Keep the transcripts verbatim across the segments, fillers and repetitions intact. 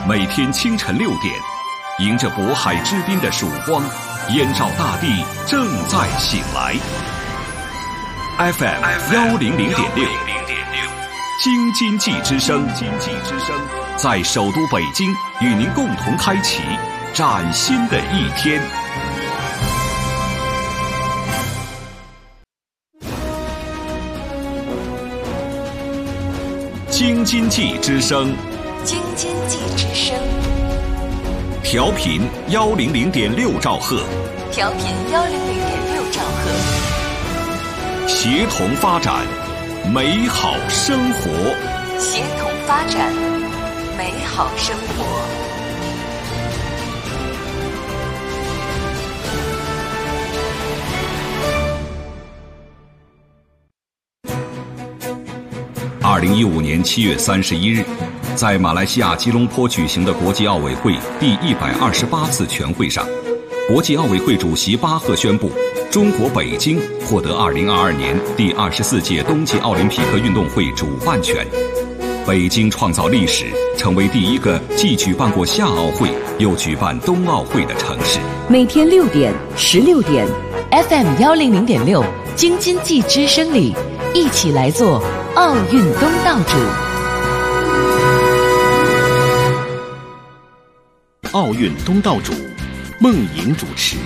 每天清晨六点，迎着渤海之滨的曙光，燕赵大地正在醒来。F M 幺零零点六，京津冀之声，京津之声在首都北京与您共同开启崭新的一天。京津冀之声， 京津冀之声， 调频幺零零点六兆赫， 调频幺零零点六兆赫， 协同发展，美好生活， 协同发展，美好生活。 二零一五年七月三十一日，在马来西亚吉隆坡举行的国际奥委会第一百二十八次全会上，国际奥委会主席巴赫宣布，中国北京获得二零二二年第二十四届冬季奥林匹克运动会主办权。北京创造历史，成为第一个既举办过夏奥会又举办冬奥会的城市。 每天六点、十六点 ，F M 幺零零点六，京津冀之声里，一起来做奥运东道主。 奥运东道主，孟莹主持。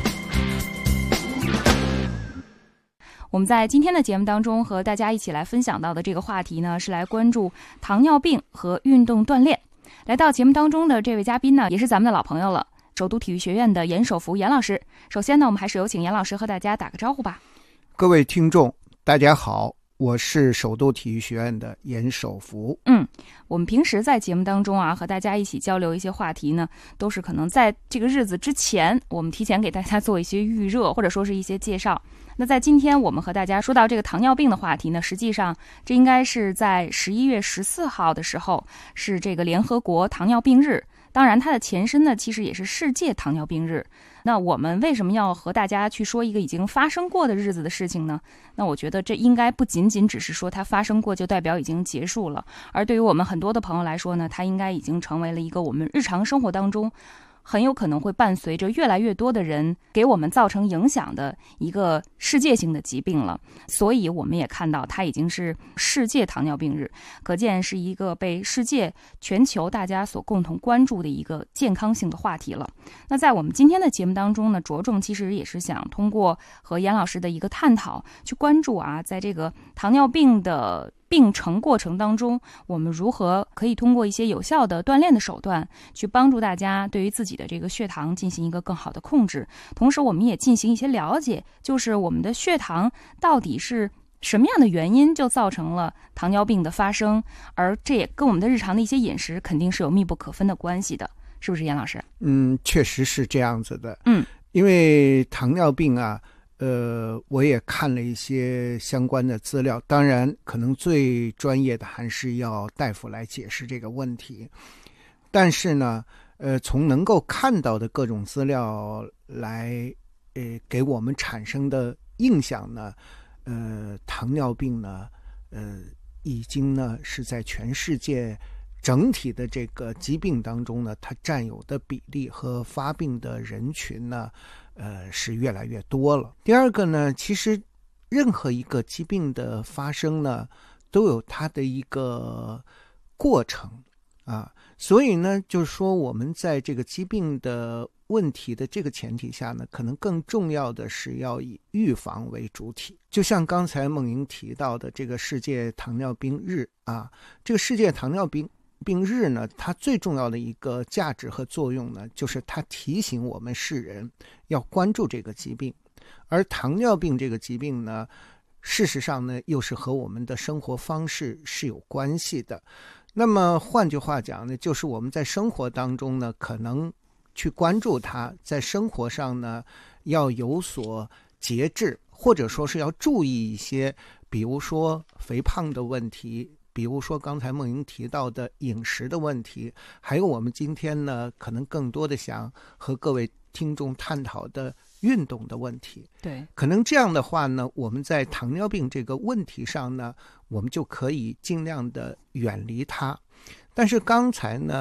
我们在今天的节目当中和大家一起来分享到的这个话题呢，是来关注糖尿病和运动锻炼。来到节目当中的这位嘉宾呢，也是咱们的老朋友了，首都体育学院的严守福严老师。首先呢，我们还是有请严老师和大家打个招呼吧。 各位听众，大家好，我是首都体育学院的严守福。 嗯，我们平时在节目当中啊，和大家一起交流一些话题呢，都是可能在这个日子之前，我们提前给大家做一些预热，或者说是一些介绍。那在今天我们和大家说到这个糖尿病的话题呢，实际上这应该是在十一月十四号的时候，是这个联合国糖尿病日。当然它的前身呢，其实也是世界糖尿病日。那我们为什么要和大家去说一个已经发生过的日子的事情呢？那我觉得这应该不仅仅只是说它发生过就代表已经结束了，而对于我们很多的朋友来说呢，它应该已经成为了一个我们日常生活当中很有可能会伴随着越来越多的人给我们造成影响的一个世界性的疾病了。所以我们也看到它已经是世界糖尿病日，可见是一个被世界全球大家所共同关注的一个健康性的话题了。那在我们今天的节目当中呢，着重其实也是想通过和严老师的一个探讨，去关注啊，在这个糖尿病的病程过程当中，我们如何可以通过一些有效的锻炼的手段，去帮助大家对于自己的这个血糖进行一个更好的控制。同时我们也进行一些了解，就是我们的血糖到底是什么样的原因就造成了糖尿病的发生，而这也跟我们的日常的一些饮食肯定是有密不可分的关系的，是不是严老师？ 嗯，确实是这样子的。 嗯， 因为糖尿病啊，呃，我也看了一些相关的资料，当然可能最专业的还是要大夫来解释这个问题。但是呢，呃，从能够看到的各种资料来，呃，给我们产生的印象呢，呃，糖尿病呢，呃，已经呢是在全世界整体的这个疾病当中呢，它占有的比例和发病的人群呢，呃，是越来越多了。第二个呢，其实任何一个疾病的发生呢，都有它的一个过程啊，所以呢，就是说我们在这个疾病的问题的这个前提下呢，可能更重要的是要以预防为主体。就像刚才孟莹提到的这个世界糖尿病日啊，这个世界糖尿病病日呢，它最重要的一个价值和作用呢，就是它提醒我们世人要关注这个疾病。而糖尿病这个疾病呢，事实上呢，又是和我们的生活方式是有关系的。那么换句话讲呢，就是我们在生活当中呢，可能去关注它，在生活上呢，要有所节制，或者说是要注意一些，比如说肥胖的问题，比如说刚才孟莹提到的饮食的问题，还有我们今天呢，可能更多的想和各位听众探讨的运动的问题。 对， 可能这样的话呢，我们在糖尿病这个问题上呢，我们就可以尽量的远离它。但是刚才呢，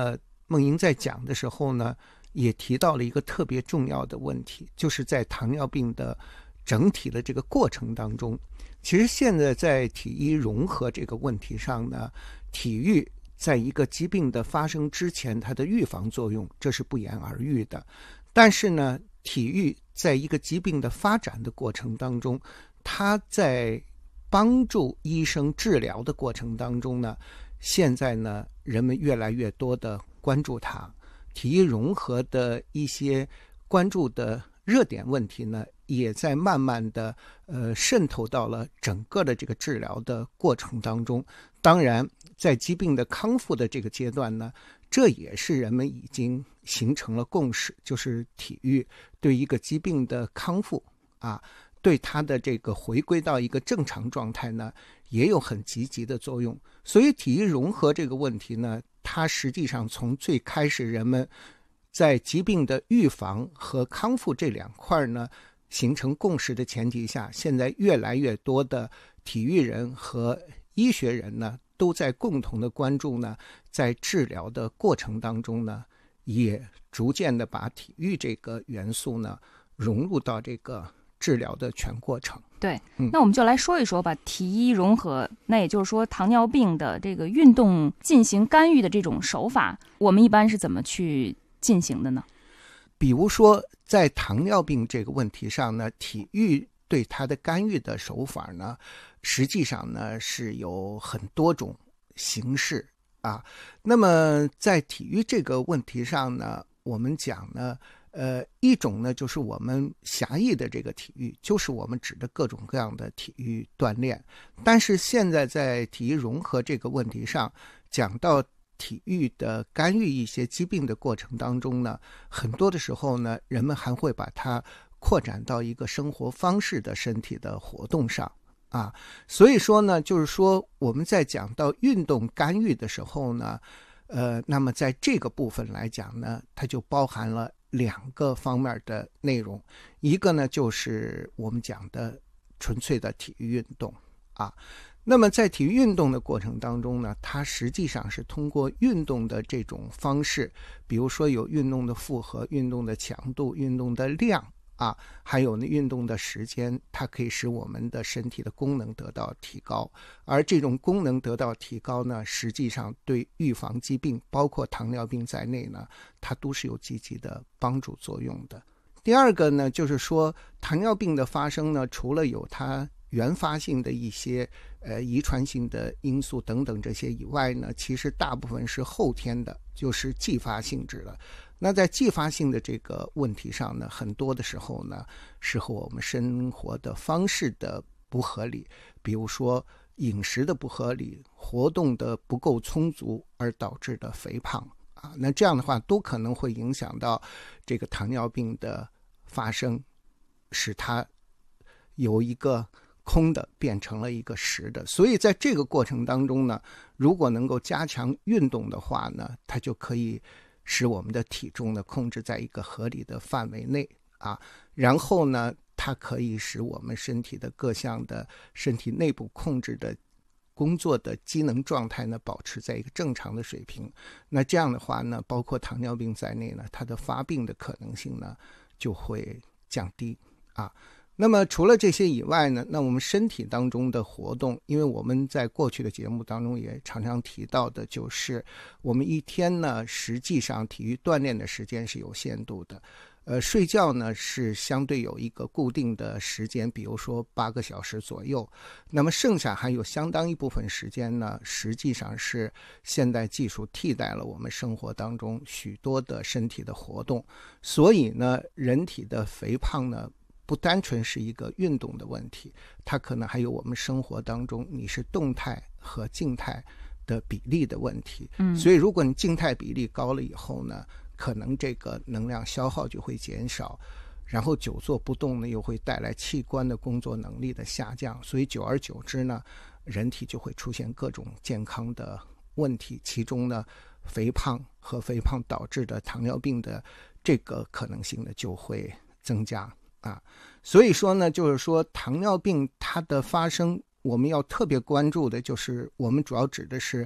孟莹在讲的时候呢，也提到了一个特别重要的问题，就是在糖尿病的整体的这个过程当中，其实现在在体医融合这个问题上呢，体育在一个疾病的发生之前，它的预防作用这是不言而喻的。但是呢，体育在一个疾病的发展的过程当中，它在帮助医生治疗的过程当中呢，现在呢，人们越来越多的关注它，体育融合的一些关注的热点问题呢，也在慢慢的呃渗透到了整个的这个治疗的过程当中。当然，在疾病的康复的这个阶段呢，这也是人们已经形成了共识，就是体育对一个疾病的康复啊，对它的这个回归到一个正常状态呢，也有很积极的作用。所以体育融合这个问题呢，它实际上从最开始人们在疾病的预防和康复这两块呢形成共识的前提下，现在越来越多的体育人和医学人呢都在共同的关注呢，在治疗的过程当中呢，也逐渐的把体育这个元素呢融入到这个治疗的全过程。 对，那我们就来说一说吧，体医融合，那也就是说糖尿病的这个运动进行干预的这种手法，我们一般是怎么去进行的呢？ 比如说在糖尿病这个问题上呢，体育对它的干预的手法呢，实际上呢是有很多种形式啊。那么在体育这个问题上呢，我们讲呢呃，一种呢就是我们狭义的这个体育，就是我们指的各种各样的体育锻炼。但是现在在体育融合这个问题上，讲到体育的干预一些疾病的过程当中呢，很多的时候呢，人们还会把它扩展到一个生活方式的身体的活动上啊。所以说呢，就是说我们在讲到运动干预的时候呢，呃，那么在这个部分来讲呢，它就包含了两个方面的内容，一个呢就是我们讲的纯粹的体育运动啊。那么在体育运动的过程当中呢，它实际上是通过运动的这种方式，比如说有运动的负荷、运动的强度、运动的量啊，还有呢运动的时间，它可以使我们的身体的功能得到提高。而这种功能得到提高呢，实际上对预防疾病，包括糖尿病在内呢，它都是有积极的帮助作用的。第二个呢，就是说糖尿病的发生呢，除了有它原发性的一些呃遗传性的因素等等这些以外呢，其实大部分是后天的，就是继发性质的。那在继发性的这个问题上呢，很多的时候呢是和我们生活的方式的不合理，比如说饮食的不合理、活动的不够充足而导致的肥胖啊，那这样的话都可能会影响到这个糖尿病的发生，使它由一个空的变成了一个实的。所以在这个过程当中呢，如果能够加强运动的话呢，它就可以使我们的体重呢控制在一个合理的范围内啊，然后呢，它可以使我们身体的各项的身体内部控制的工作的机能状态呢保持在一个正常的水平。那这样的话呢，包括糖尿病在内呢，它的发病的可能性呢就会降低啊。那么除了这些以外呢，那我们身体当中的活动，因为我们在过去的节目当中也常常提到的，就是我们一天呢，实际上体育锻炼的时间是有限度的，呃，睡觉呢是相对有一个固定的时间，比如说八个小时左右。那么剩下还有相当一部分时间呢，实际上是现代技术替代了我们生活当中许多的身体的活动，所以呢，人体的肥胖呢，不单纯是一个运动的问题，它可能还有我们生活当中你是动态和静态的比例的问题。嗯，所以如果你静态比例高了以后呢，可能这个能量消耗就会减少，然后久坐不动呢，又会带来器官的工作能力的下降，所以久而久之呢，人体就会出现各种健康的问题，其中呢，肥胖和肥胖导致的糖尿病的这个可能性呢就会增加。啊，所以说呢，就是说糖尿病它的发生，我们要特别关注的就是我们主要指的是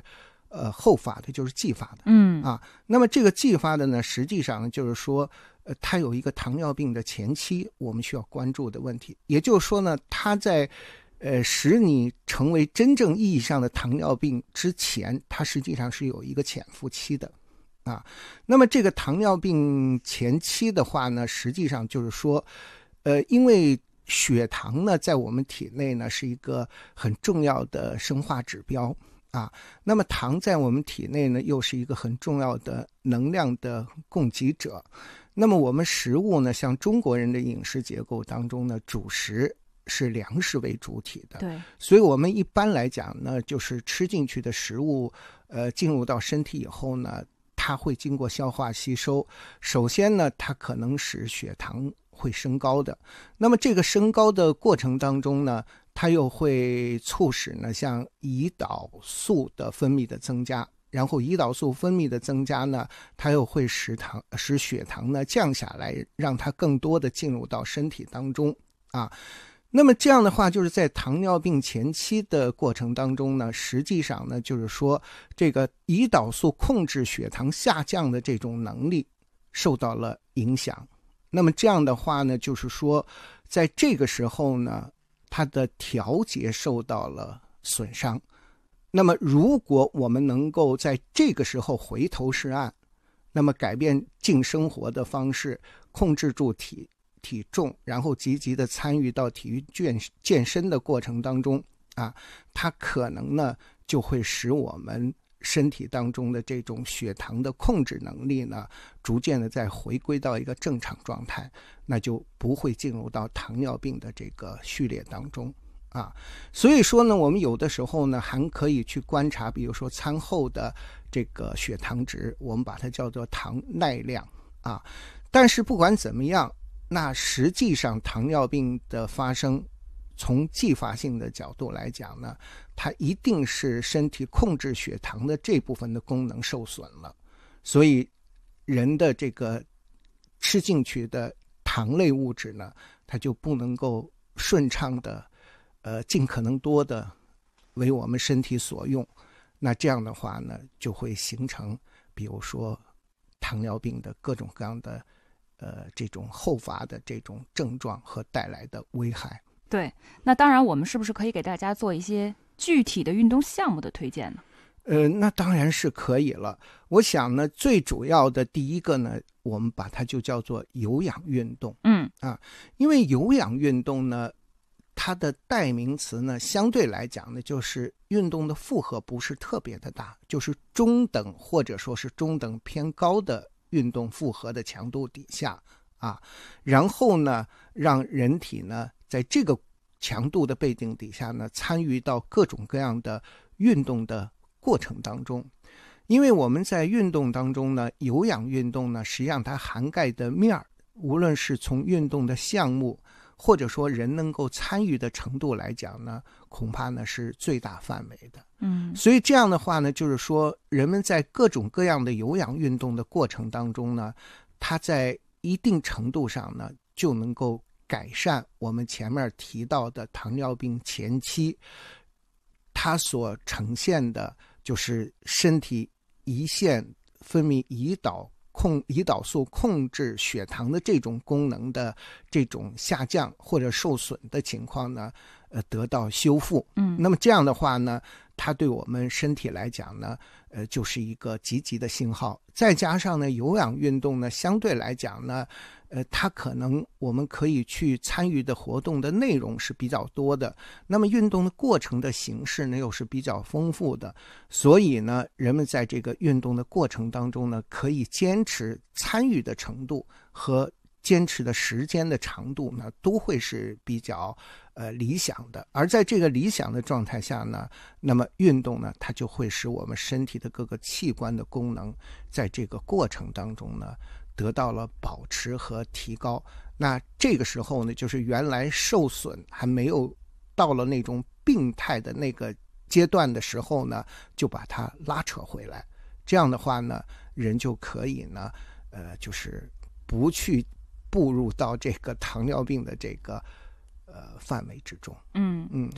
呃后发的，就是继发的。 嗯啊，那么这个继发的呢，实际上呢就是说，呃，它有一个糖尿病的前期我们需要关注的问题，也就是说呢，它在呃使你成为真正意义上的糖尿病之前，它实际上是有一个潜伏期的。啊，那么这个糖尿病前期的话呢，实际上就是说，呃，因为血糖呢在我们体内呢是一个很重要的生化指标啊，那么糖在我们体内呢又是一个很重要的能量的供给者。那么我们食物呢，像中国人的饮食结构当中呢，主食是粮食为主体的， 对， 所以我们一般来讲呢，就是吃进去的食物，呃，进入到身体以后呢，它会经过消化吸收，首先呢，它可能使血糖会升高的。那么这个升高的过程当中呢，它又会促使呢，像胰岛素的分泌的增加，然后胰岛素分泌的增加呢，它又会使糖使血糖呢降下来，让它更多的进入到身体当中啊。那么这样的话，就是在糖尿病前期的过程当中呢，实际上呢，就是说这个胰岛素控制血糖下降的这种能力受到了影响。那么这样的话呢，就是说在这个时候呢，它的调节受到了损伤。那么如果我们能够在这个时候回头是岸，那么改变净生活的方式，控制住体体重，然后积极的参与到体育健健身的过程当中啊，它可能呢就会使我们身体当中的这种血糖的控制能力呢，逐渐的再回归到一个正常状态，那就不会进入到糖尿病的这个序列当中啊。所以说呢，我们有的时候呢还可以去观察，比如说餐后的这个血糖值，我们把它叫做糖耐量啊。但是不管怎么样，那实际上糖尿病的发生，从继发性的角度来讲呢，它一定是身体控制血糖的这部分的功能受损了，所以人的这个吃进去的糖类物质呢，它就不能够顺畅的呃尽可能多的为我们身体所用。那这样的话呢，就会形成比如说糖尿病的各种各样的呃这种后发的这种症状和带来的危害。 对，那当然我们是不是可以给大家做一些具体的运动项目的推荐呢？ 呃，那当然是可以了。我想呢，最主要的第一个呢，我们把它就叫做有氧运动。 嗯啊，因为有氧运动呢，它的代名词呢，相对来讲呢，就是运动的负荷不是特别的大，就是中等或者说是中等偏高的运动负荷的强度底下啊，然后呢，让人体呢在这个强度的背景底下呢，参与到各种各样的运动的过程当中。因为我们在运动当中呢，有氧运动呢，实际上它涵盖的面儿，无论是从运动的项目，或者说人能够参与的程度来讲呢，恐怕呢是最大范围的。 嗯， 所以这样的话呢，就是说人们在各种各样的有氧运动的过程当中呢，它在一定程度上呢，就能够改善我们前面提到的糖尿病前期它所呈现的就是身体胰腺分泌胰岛控胰岛素控制血糖的这种功能的这种下降或者受损的情况呢，呃，得到修复。 嗯， 那么这样的话呢，它对我们身体来讲呢，呃，就是一个积极的信号。再加上呢，有氧运动呢，相对来讲呢，呃，它可能我们可以去参与的活动的内容是比较多的，那么运动的过程的形式呢又是比较丰富的，所以呢，人们在这个运动的过程当中呢，可以坚持参与的程度和坚持的时间的长度呢，都会是比较呃理想的。而在这个理想的状态下呢，那么运动呢，它就会使我们身体的各个器官的功能在这个过程当中呢，得到了保持和提高。那这个时候呢，就是原来受损还没有到了那种病态的那个阶段的时候呢，就把它拉扯回来。这样的话呢，人就可以呢，呃，就是不去步入到这个糖尿病的这个呃范围之中。 嗯嗯， 对。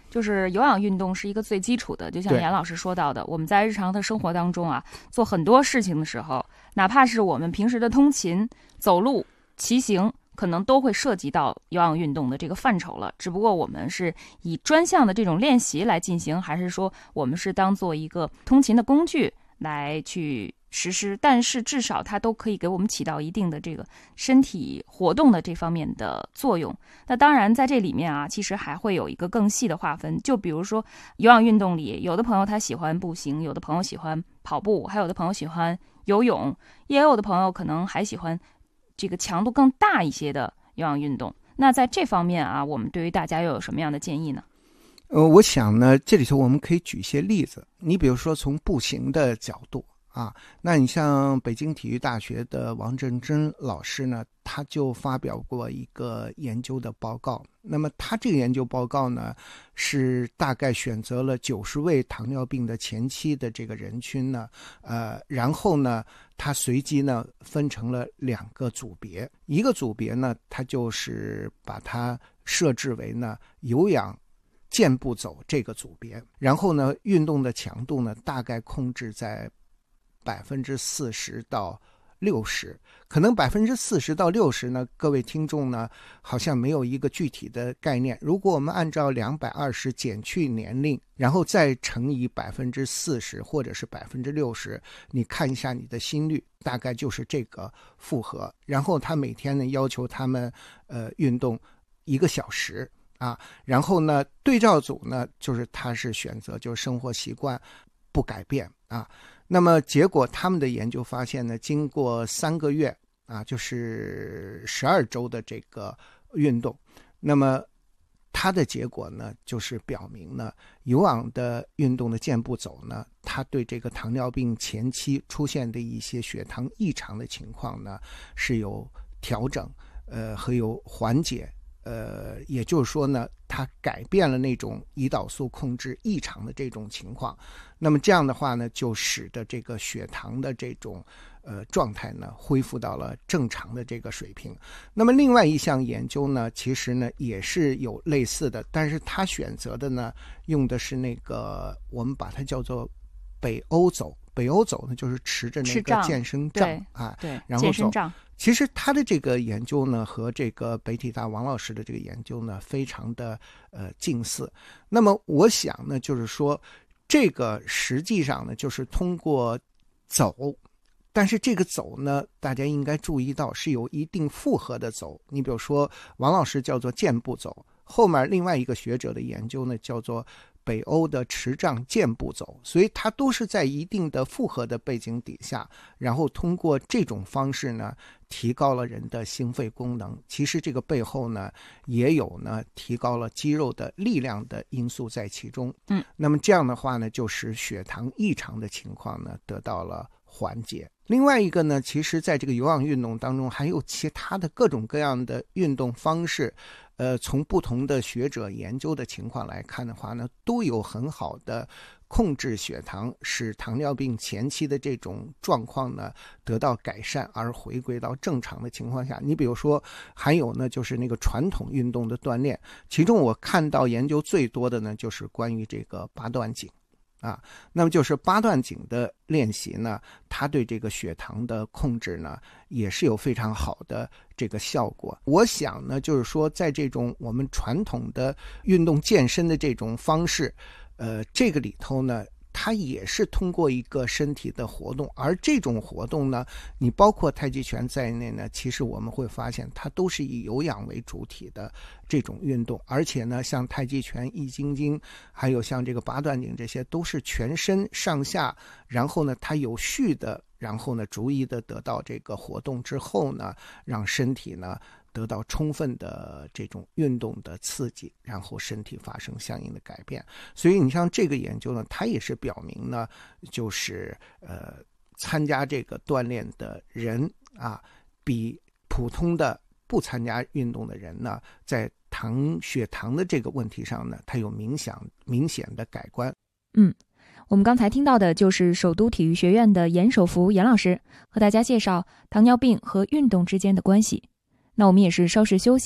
就是有氧运动是一个最基础的，就像对严老师说到的，我们在日常的生活当中啊，做很多事情的时候，哪怕是我们平时的通勤、走路、骑行，可能都会涉及到有氧运动的这个范畴了。只不过我们是以专项的这种练习来进行，还是说我们是当做一个通勤的工具来去实施，但是至少它都可以给我们起到一定的这个身体活动的这方面的作用。那当然在这里面啊，其实还会有一个更细的划分，就比如说有氧运动里，有的朋友他喜欢步行，有的朋友喜欢跑步，还有的朋友喜欢游泳，也有的朋友可能还喜欢这个强度更大一些的有氧运动。那在这方面啊，我们对于大家又有什么样的建议呢？ 呃，我想呢，这里头我们可以举一些例子。你比如说从步行的角度啊，那你像北京体育大学的王振珍老师呢，他就发表过一个研究的报告。那么他这个研究报告呢，是大概选择了九十位糖尿病的前期的这个人群呢，呃，然后呢，他随机呢分成了两个组别，一个组别呢，他就是把它设置为呢有氧健步走这个组别，然后呢，运动的强度呢大概控制在百分之四十到六十，可能百分之四十到六十呢，各位听众呢好像没有一个具体的概念。如果我们按照两百二十减去年龄，然后再乘以百分之四十或者是百分之六十，你看一下你的心率，大概就是这个负荷。然后他每天呢要求他们呃运动一个小时啊，然后呢对照组呢就是他是选择就是生活习惯不改变啊。那么结果他们的研究发现呢，经过三个月啊，就是十二周的这个运动，那么它的结果呢，就是表明呢，有氧的运动的健步走呢，它对这个糖尿病前期出现的一些血糖异常的情况呢，是有调整，呃，和有缓解。呃，也就是说呢，它改变了那种胰岛素控制异常的这种情况。那么这样的话呢，就使得这个血糖的这种呃状态呢，恢复到了正常的这个水平。那么另外一项研究呢，其实呢也是有类似的，但是它选择的呢，用的是那个我们把它叫做北欧走。北欧走呢，就是持着那个健身杖啊， 对， 然后走。 杖。 其实他的这个研究呢，和这个北体大王老师的这个研究呢，非常的呃近似。那么我想呢，就是说这个实际上呢，就是通过走，但是这个走呢，大家应该注意到是有一定负荷的走。你比如说，王老师叫做健步走，后面另外一个学者的研究呢，叫做北欧的持杖健步走，所以它都是在一定的负荷的背景底下，然后通过这种方式呢，提高了人的心肺功能。其实这个背后呢，也有呢提高了肌肉的力量的因素在其中。 嗯， 那么这样的话呢，就使血糖异常的情况呢得到了缓解。另外一个呢，其实在这个有氧运动当中，还有其他的各种各样的运动方式。呃，从不同的学者研究的情况来看的话呢，都有很好的控制血糖，使糖尿病前期的这种状况呢得到改善，而回归到正常的情况下。你比如说，还有呢，就是那个传统运动的锻炼，其中我看到研究最多的呢，就是关于这个八段锦。啊，那么就是八段锦的练习呢，它对这个血糖的控制呢，也是有非常好的这个效果。我想呢，就是说，在这种我们传统的运动健身的这种方式，呃，这个里头呢，它也是通过一个身体的活动，而这种活动呢，你包括太极拳在内呢，其实我们会发现它都是以有氧为主体的这种运动，而且呢，像太极拳、易筋经，还有像这个八段锦，这些都是全身上下，然后呢，它有序的，然后呢，逐一的得到这个活动之后呢，让身体呢得到充分的这种运动的刺激，然后身体发生相应的改变。所以你像这个研究呢，它也是表明呢，就是呃参加这个锻炼的人啊，比普通的不参加运动的人呢，在糖血糖的这个问题上呢，它有明显明显的改观。 嗯。我们刚才听到的就是首都体育学院的严守福严老师和大家介绍糖尿病和运动之间的关系。那我们也是稍事休息，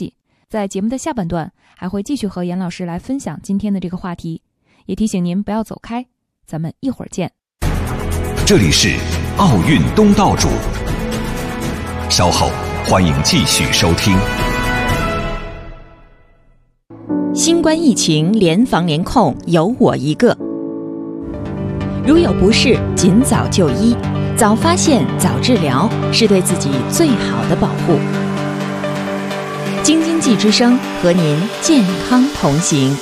在节目的下半段还会继续和严老师来分享今天的这个话题，也提醒您不要走开，咱们一会儿见。 这里是奥运东道主，稍后欢迎继续收听。 新冠疫情联防联控，有我一个。如有不适，尽早就医，早发现早治疗，是对自己最好的保护。京津冀之声和您健康同行，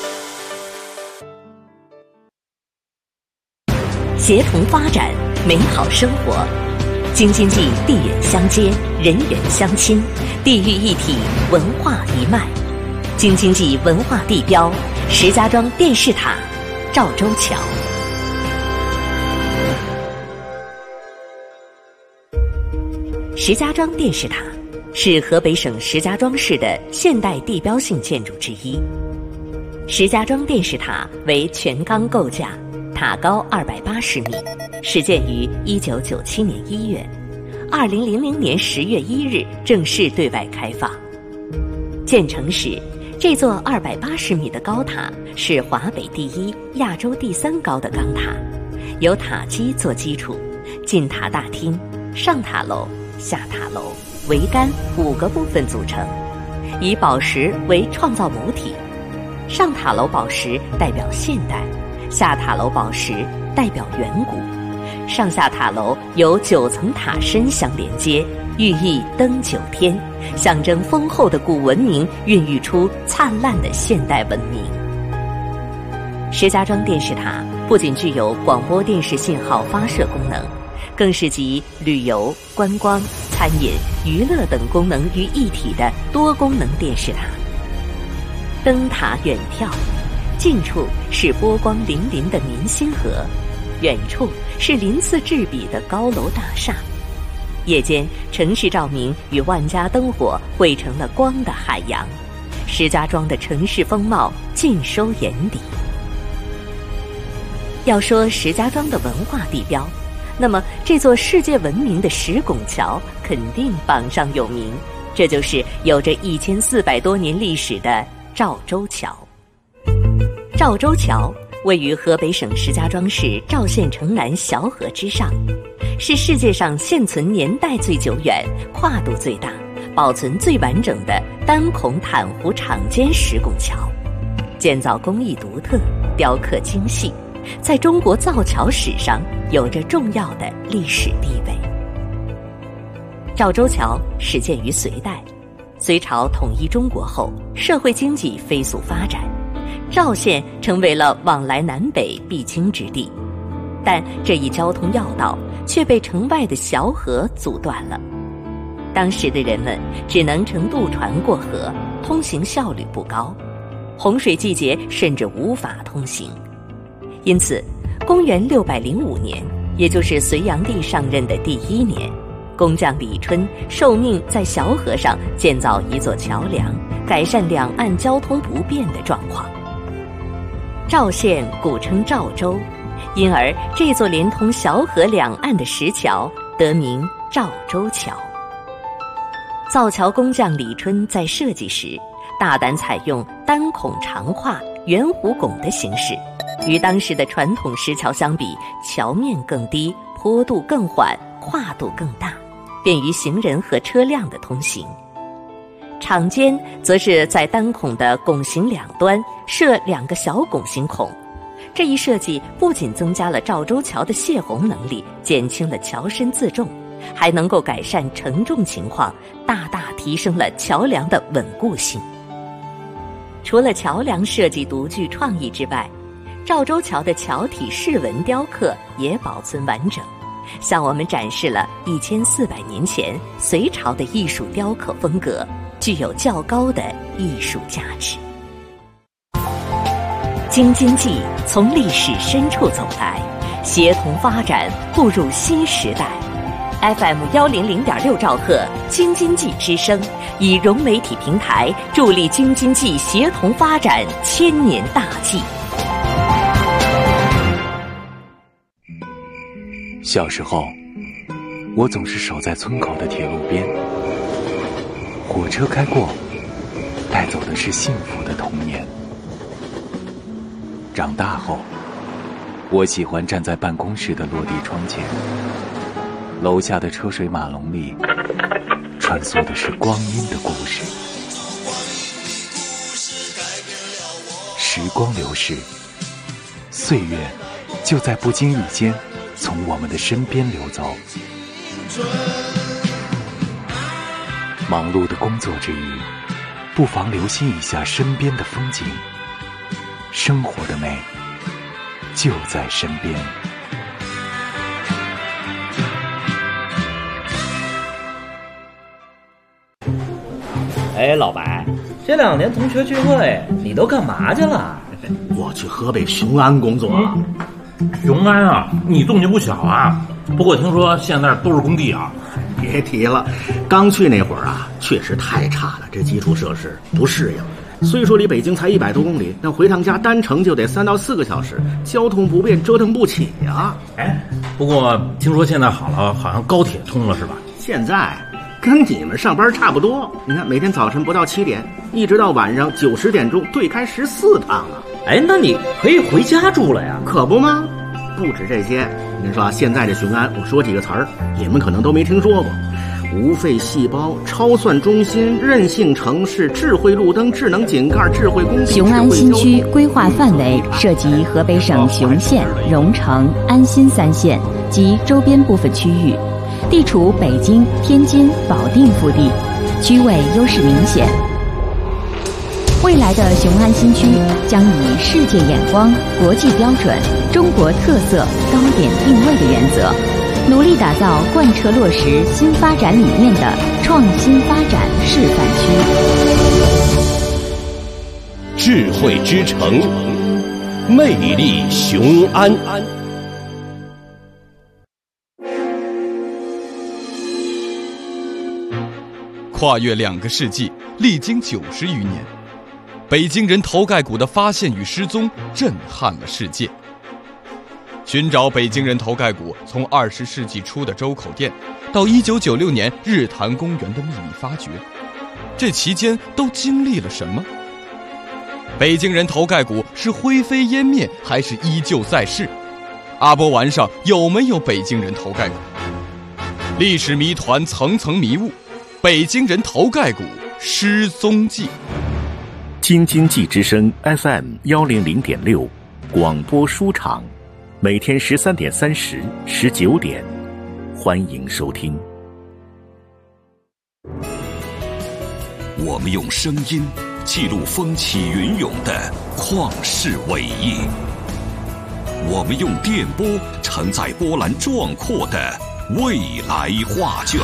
协同发展，美好生活。京津冀地远相接，人远相亲，地域一体，文化一脉。京津冀文化地标石家庄电视塔、赵州桥。石家庄电视塔是河北省石家庄市的现代地标性建筑之一。石家庄电视塔为全钢构架，塔高二百八十米，始建于一九九七年一月，二零零零年十月一日正式对外开放。建成时，这座二百八十米的高塔是华北第一、亚洲第三高的钢塔，由塔基做基础，进塔大厅、上塔楼、下塔楼、桅杆五个部分组成，以宝石为创造母体。上塔楼宝石代表现代，下塔楼宝石代表远古。上下塔楼由九层塔身相连接，寓意登九天，象征丰厚的古文明孕育出灿烂的现代文明。石家庄电视塔不仅具有广播电视信号发射功能，更是集旅游、观光、餐饮、娱乐等功能于一体的多功能电视塔。灯塔远眺，近处是波光粼粼的明星河，远处是鳞次栉比的高楼大厦。夜间，城市照明与万家灯火汇成了光的海洋，石家庄的城市风貌尽收眼底。要说石家庄的文化地标，那么这座世界闻名的石拱桥肯定榜上有名，这就是有着一千四百多年历史的赵州桥。赵州桥位于河北省石家庄市赵县城南小河之上，是世界上现存年代最久远、跨度最大、保存最完整的单孔袒湖敞肩石拱桥，建造工艺独特，雕刻精细，在中国造桥史上有着重要的历史地位。赵州桥始建于隋代，隋朝统一中国后，社会经济飞速发展，赵县成为了往来南北必经之地，但这一交通要道却被城外的小河阻断了。当时的人们只能乘渡船过河，通行效率不高，洪水季节甚至无法通行。因此，公元六百零五年，也就是隋炀帝上任的第一年，工匠李春受命在小河上建造一座桥梁，改善两岸交通不便的状况。赵县古称赵州，因而这座连通小河两岸的石桥得名赵州桥。造桥工匠李春在设计时，大胆采用单孔长跨圆弧拱的形式，与当时的传统石桥相比，桥面更低，坡度更缓，跨度更大，便于行人和车辆的通行。敞肩则是在单孔的拱形两端设两个小拱形孔，这一设计不仅增加了赵州桥的泄洪能力，减轻了桥身自重，还能够改善承重情况，大大提升了桥梁的稳固性。除了桥梁设计独具创意之外，赵州桥的桥体饰纹雕刻也保存完整，向我们展示了一千四百年前隋朝的艺术雕刻风格，具有较高的艺术价值。京津冀从历史深处走来，协同发展，步入新时代。F M 一零零点六兆赫京津冀之声，以融媒体平台助力京津冀协同发展千年大计。 小时候，我总是守在村口的铁路边，火车开过， 带走的是幸福的童年。长大后，我喜欢站在办公室的落地窗前，楼下的车水马龙里穿梭的是光阴的故事。时光流逝，岁月就在不经意间从我们的身边流走。忙碌的工作之余，不妨留心一下身边的风景，生活的美就在身边。 哎，老白，这两年同学聚会你都干嘛去了？ 我去河北雄安工作了。 嗯、雄安啊，你动静不小啊。不过听说现在都是工地啊。 别提了，刚去那会儿啊，确实太差了，这基础设施不适应。虽说离北京才一百多公里，但回趟家单程就得三到四个小时，交通不便，折腾不起呀。 哎，不过听说现在好了，好像高铁通了是吧？ 现在跟你们上班差不多，你看每天早晨不到七点，一直到晚上九十点钟，对开十四趟呢。 哎，那你可以回家住了呀？ 可不吗？不止这些，您说现在这雄安，我说几个词儿，你们可能都没听说过：无废细胞、超算中心、韧性城市、智慧路灯、智能井盖、智慧工地。 雄安新区规划范围涉及河北省雄县、荣成、安新三县及周边部分区域，地处北京、天津、保定腹地，区位优势明显。未来的雄安新区将以世界眼光、国际标准、中国特色高点定位的原则，努力打造贯彻落实新发展理念的创新发展示范区。 智慧之城，魅力雄安。 跨越两个世纪，历经九十余年，北京人头盖骨的发现与失踪震撼了世界。寻找北京人头盖骨，从二十世纪初的周口店，到一九九六年日坛公园的秘密发掘，这期间都经历了什么？北京人头盖骨是灰飞烟灭，还是依旧在世？阿波丸上有没有北京人头盖骨？历史谜团层层迷雾，北京人头盖骨失踪记。 京津冀之声 F M 幺零零点六广播书场，每天十三点三十、十九点，欢迎收听。 我们用声音记录风起云涌的旷世伟业，我们用电波承载波澜壮阔的未来画卷。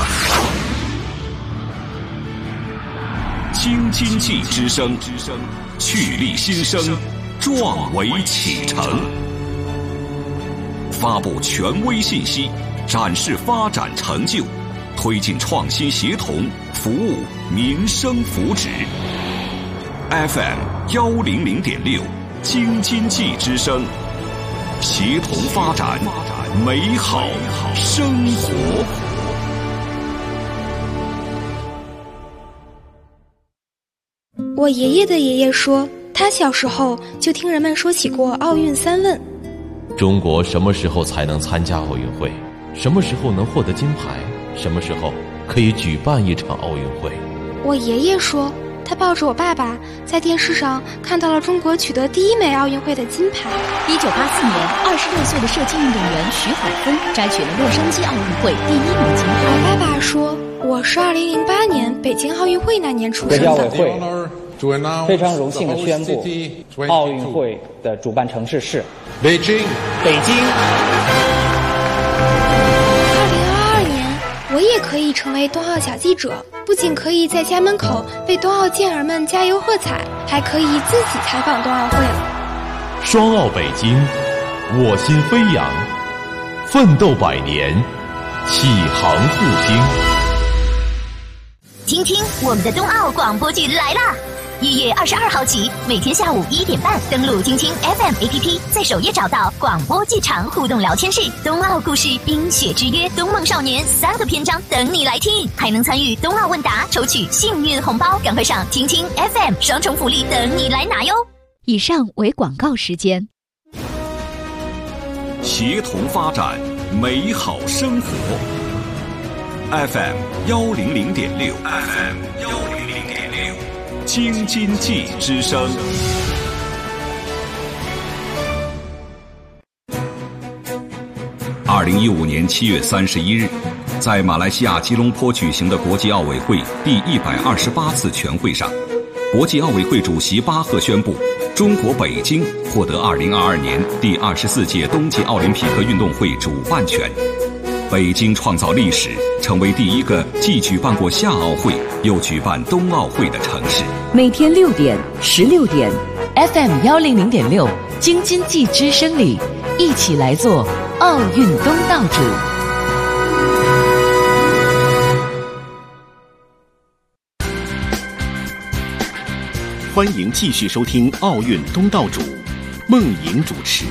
京津冀之声，矗立新生，壮维启程。发布权威信息，展示发展成就，推进创新协同，服务民生福祉。F M 幺零零点六，京津冀之声，协同发展，美好生活。 我爷爷的爷爷说，他小时候就听人们说起过奥运三问。 中国什么时候才能参加奥运会？什么时候能获得金牌？什么时候可以举办一场奥运会？ 我爷爷说，他抱着我爸爸在电视上看到了中国取得第一枚奥运会的金牌。 一九八四年，二十六岁的射击运动员徐海峰摘取了洛杉矶奥运会第一枚金牌。 我爸爸说，我是二零零八年北京奥运会那年出生的。 国际奥委会非常荣幸地宣布，奥运会的主办城市是北京。北京。 二零二二年，我也可以成为冬奥小记者，不仅可以在家门口为冬奥健儿们加油喝彩，还可以自己采访冬奥会了。 双奥北京，我心飞扬，奋斗百年，启航复兴。 听听我们的冬奥广播剧来啦！ 一月二十二号起，每天下午一点半，登录听听 F M A P P， 在首页找到广播剧场互动聊天室，冬奥故事、冰雪之约、冬梦少年三个篇章等你来听，还能参与冬奥问答，抽取幸运红包，赶快上听听 F M， 双重福利等你来拿哟！ 以上为广告时间。 协同发展，美好生活。F M 幺零零点六 ，F M 幺零零点六，京津冀之声。二零一五年七月三十一日，在马来西亚吉隆坡举行的国际奥委会第一百二十八次全会上，国际奥委会主席巴赫宣布，中国北京获得二零二二年第二十四届冬季奥林匹克运动会主办权。北京创造历史，成为第一个既举办过夏奥会又举办冬奥会的城市。 每天六点、十六点 ，F M 幺零零点六，京津冀之声里，一起来做奥运东道主。 欢迎继续收听《奥运东道主》，孟莹主持。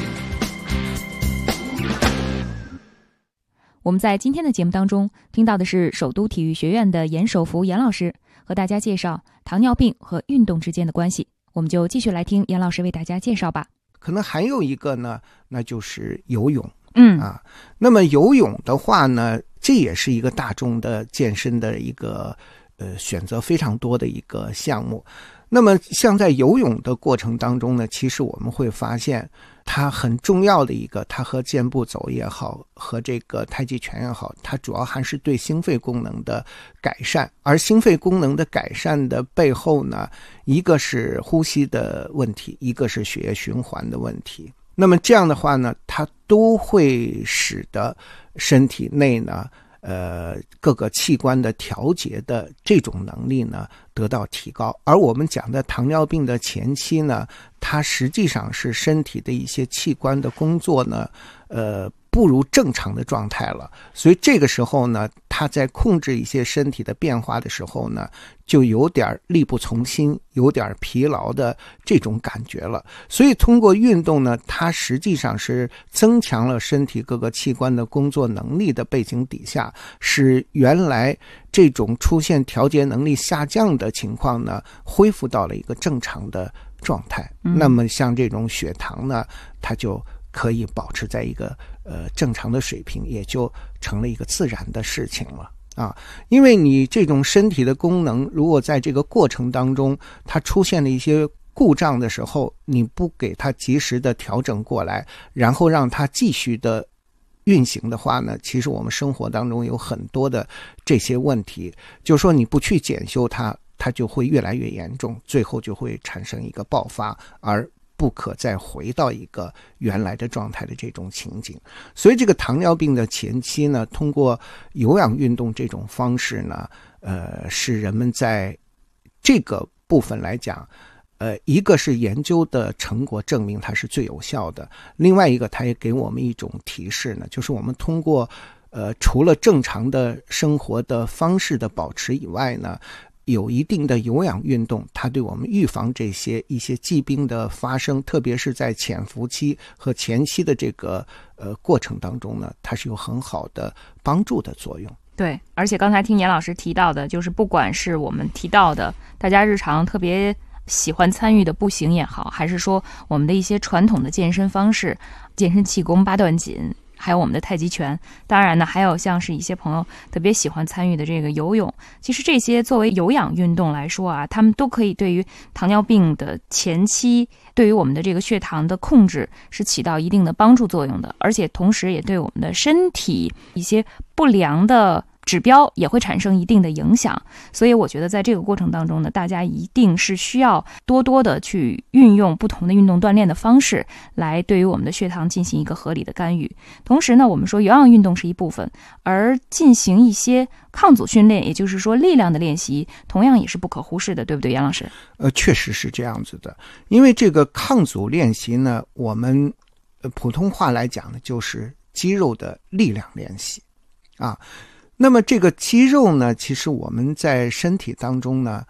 我们在今天的节目当中听到的是首都体育学院的严守福严老师和大家介绍糖尿病和运动之间的关系，我们就继续来听严老师为大家介绍吧。 可能还有一个呢，那就是游泳。 嗯啊，那么游泳的话呢，这也是一个大众的健身的一个呃选择非常多的一个项目。那么像在游泳的过程当中呢，其实我们会发现它很重要的一个，它和健步走也好，和这个太极拳也好，它主要还是对心肺功能的改善。而心肺功能的改善的背后呢，一个是呼吸的问题，一个是血液循环的问题。那么这样的话呢，它都会使得身体内呢呃，各个器官的调节的这种能力呢得到提高。而我们讲的糖尿病的前期呢，它实际上是身体的一些器官的工作呢，呃，不如正常的状态了。所以这个时候呢，它在控制一些身体的变化的时候呢，就有点力不从心，有点疲劳的这种感觉了。所以通过运动呢，它实际上是增强了身体各个器官的工作能力的背景底下，使原来这种出现调节能力下降的情况呢，恢复到了一个正常的状态。 嗯、 那么像这种血糖呢，它就可以保持在一个呃正常的水平，也就成了一个自然的事情了。啊，因为你这种身体的功能，如果在这个过程当中它出现了一些故障的时候，你不给它及时的调整过来，然后让它继续的运行的话呢，其实我们生活当中有很多的这些问题，就是说你不去检修它，它就会越来越严重，最后就会产生一个爆发，而不可再回到一个原来的状态的这种情景。所以这个糖尿病的前期呢，通过有氧运动这种方式呢，呃，是人们在这个部分来讲，呃，一个是研究的成果证明它是最有效的，另外一个它也给我们一种提示呢，就是我们通过呃除了正常的生活的方式的保持以外呢，有一定的有氧运动，它对我们预防这些一些疾病的发生，特别是在潜伏期和前期的这个呃过程当中呢，它是有很好的帮助的作用。 对，而且刚才听严老师提到的，就是不管是我们提到的大家日常特别喜欢参与的步行也好，还是说我们的一些传统的健身方式，健身气功、八段锦，还有我们的太极拳，当然呢，还有像是一些朋友特别喜欢参与的这个游泳。其实这些作为有氧运动来说啊，他们都可以对于糖尿病的前期，对于我们的这个血糖的控制是起到一定的帮助作用的，而且同时也对我们的身体一些不良的指标也会产生一定的影响。所以我觉得在这个过程当中呢，大家一定是需要多多的去运用不同的运动锻炼的方式，来对于我们的血糖进行一个合理的干预。同时呢，我们说有氧运动是一部分，而进行一些抗阻训练，也就是说力量的练习，同样也是不可忽视的，对不对，杨老师？ 呃，确实是这样子的。因为这个抗阻练习呢，我们呃普通话来讲呢，就是肌肉的力量练习啊。那么这个肌肉呢，其实我们在身体当中呢，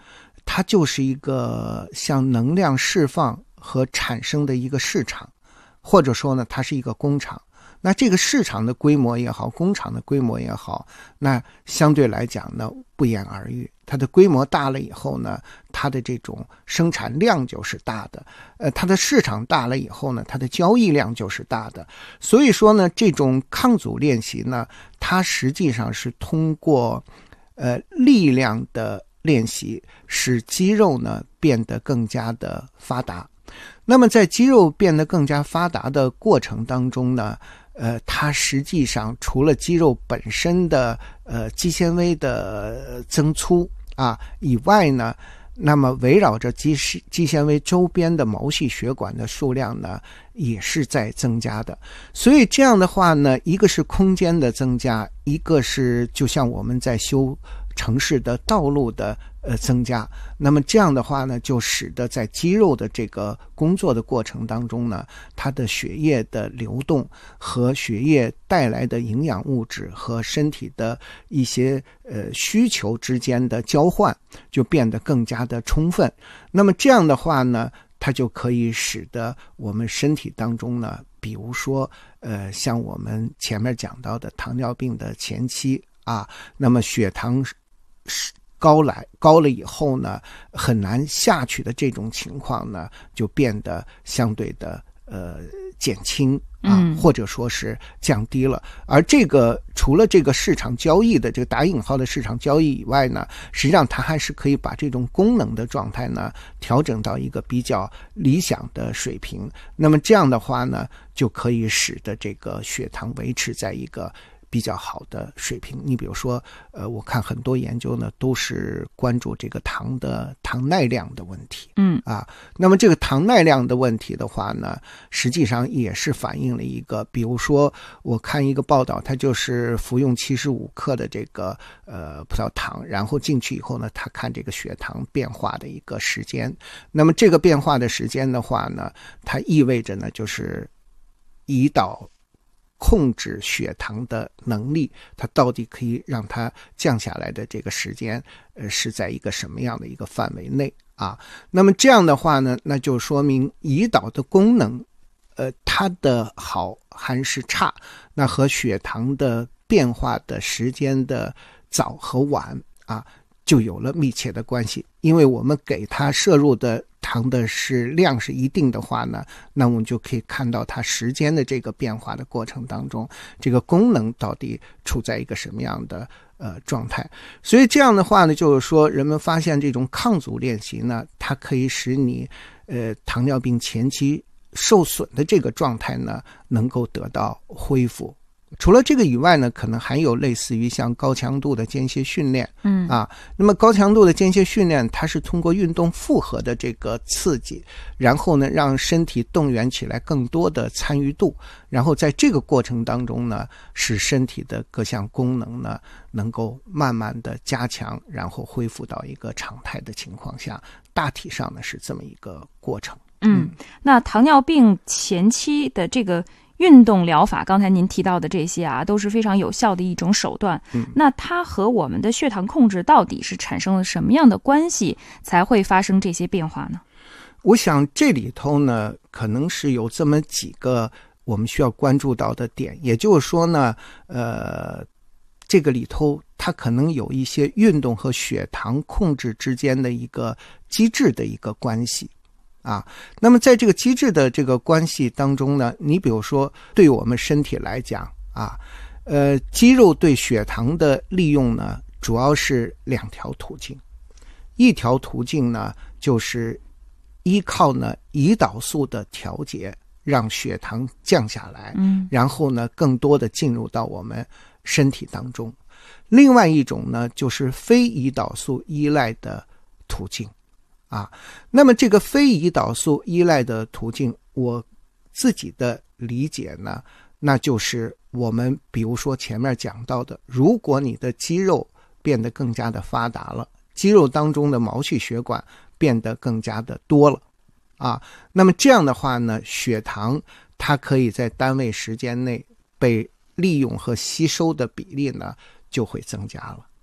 它就是一个像能量释放和产生的一个市场，或者说呢，它是一个工厂。那这个市场的规模也好，工厂的规模也好，那相对来讲呢，不言而喻。它的规模大了以后呢，它的这种生产量就是大的，呃，它的市场大了以后呢，它的交易量就是大的。所以说呢，这种抗阻练习呢，它实际上是通过呃力量的练习，使肌肉呢变得更加的发达。那么在肌肉变得更加发达的过程当中呢，呃，它实际上除了肌肉本身的呃肌纤维的增粗啊以外呢，那么围绕着肌肌纤维周边的毛细血管的数量呢，也是在增加的。所以这样的话呢，一个是空间的增加，一个是就像我们在修城市的道路的呃增加，那么这样的话呢，就使得在肌肉的这个工作的过程当中呢，它的血液的流动和血液带来的营养物质和身体的一些呃需求之间的交换就变得更加的充分。那么这样的话呢，它就可以使得我们身体当中呢，比如说呃像我们前面讲到的糖尿病的前期啊，那么血糖高来高了以后呢，很难下去的这种情况呢，就变得相对的呃减轻啊、嗯，或者说是降低了。而这个除了这个市场交易的这个打引号的市场交易以外呢，实际上它还是可以把这种功能的状态呢调整到一个比较理想的水平。那么这样的话呢，就可以使得这个血糖维持在一个比较好的水平。你比如说呃，我看很多研究呢都是关注这个糖的糖耐量的问题， 嗯啊，那么这个糖耐量的问题的话呢，实际上也是反映了一个，比如说我看一个报道，它就是服用七十五克的这个呃葡萄糖，然后进去以后呢，他看这个血糖变化的一个时间。那么这个变化的时间的话呢，它意味着呢就是胰岛控制血糖的能力，它到底可以让它降下来的这个时间呃是在一个什么样的一个范围内啊？那么这样的话呢，那就说明胰岛的功能呃它的好还是差，那和血糖的变化的时间的早和晚啊就有了密切的关系。因为我们给它摄入的糖的是量是一定的话呢，那我们就可以看到它时间的这个变化的过程当中，这个功能到底处在一个什么样的呃状态。所以这样的话呢，就是说人们发现这种抗阻练习呢，它可以使你呃糖尿病前期受损的这个状态呢能够得到恢复。除了这个以外呢，可能还有类似于像高强度的间歇训练， 嗯啊，那么高强度的间歇训练，它是通过运动负荷的这个刺激，然后呢，让身体动员起来更多的参与度，然后在这个过程当中呢，使身体的各项功能呢能够慢慢的加强，然后恢复到一个常态的情况下，大体上呢是这么一个过程。 嗯，那糖尿病前期的这个运动疗法，刚才您提到的这些啊，都是非常有效的一种手段。 嗯， 那它和我们的血糖控制到底是产生了什么样的关系，才会发生这些变化呢？ 我想这里头呢，可能是有这么几个我们需要关注到的点，也就是说呢，呃，这个里头它可能有一些运动和血糖控制之间的一个机制的一个关系。啊，那么在这个机制的这个关系当中呢，你比如说对我们身体来讲啊，呃，肌肉对血糖的利用呢，主要是两条途径。一条途径呢，就是依靠呢胰岛素的调节，让血糖降下来， 嗯， 然后呢，更多的进入到我们身体当中。另外一种呢，就是非胰岛素依赖的途径。啊，那么这个非胰岛素依赖的途径，我自己的理解呢，那就是我们比如说前面讲到的，如果你的肌肉变得更加的发达了，肌肉当中的毛细血管变得更加的多了，啊，那么这样的话呢，血糖它可以在单位时间内被利用和吸收的比例呢就会增加了。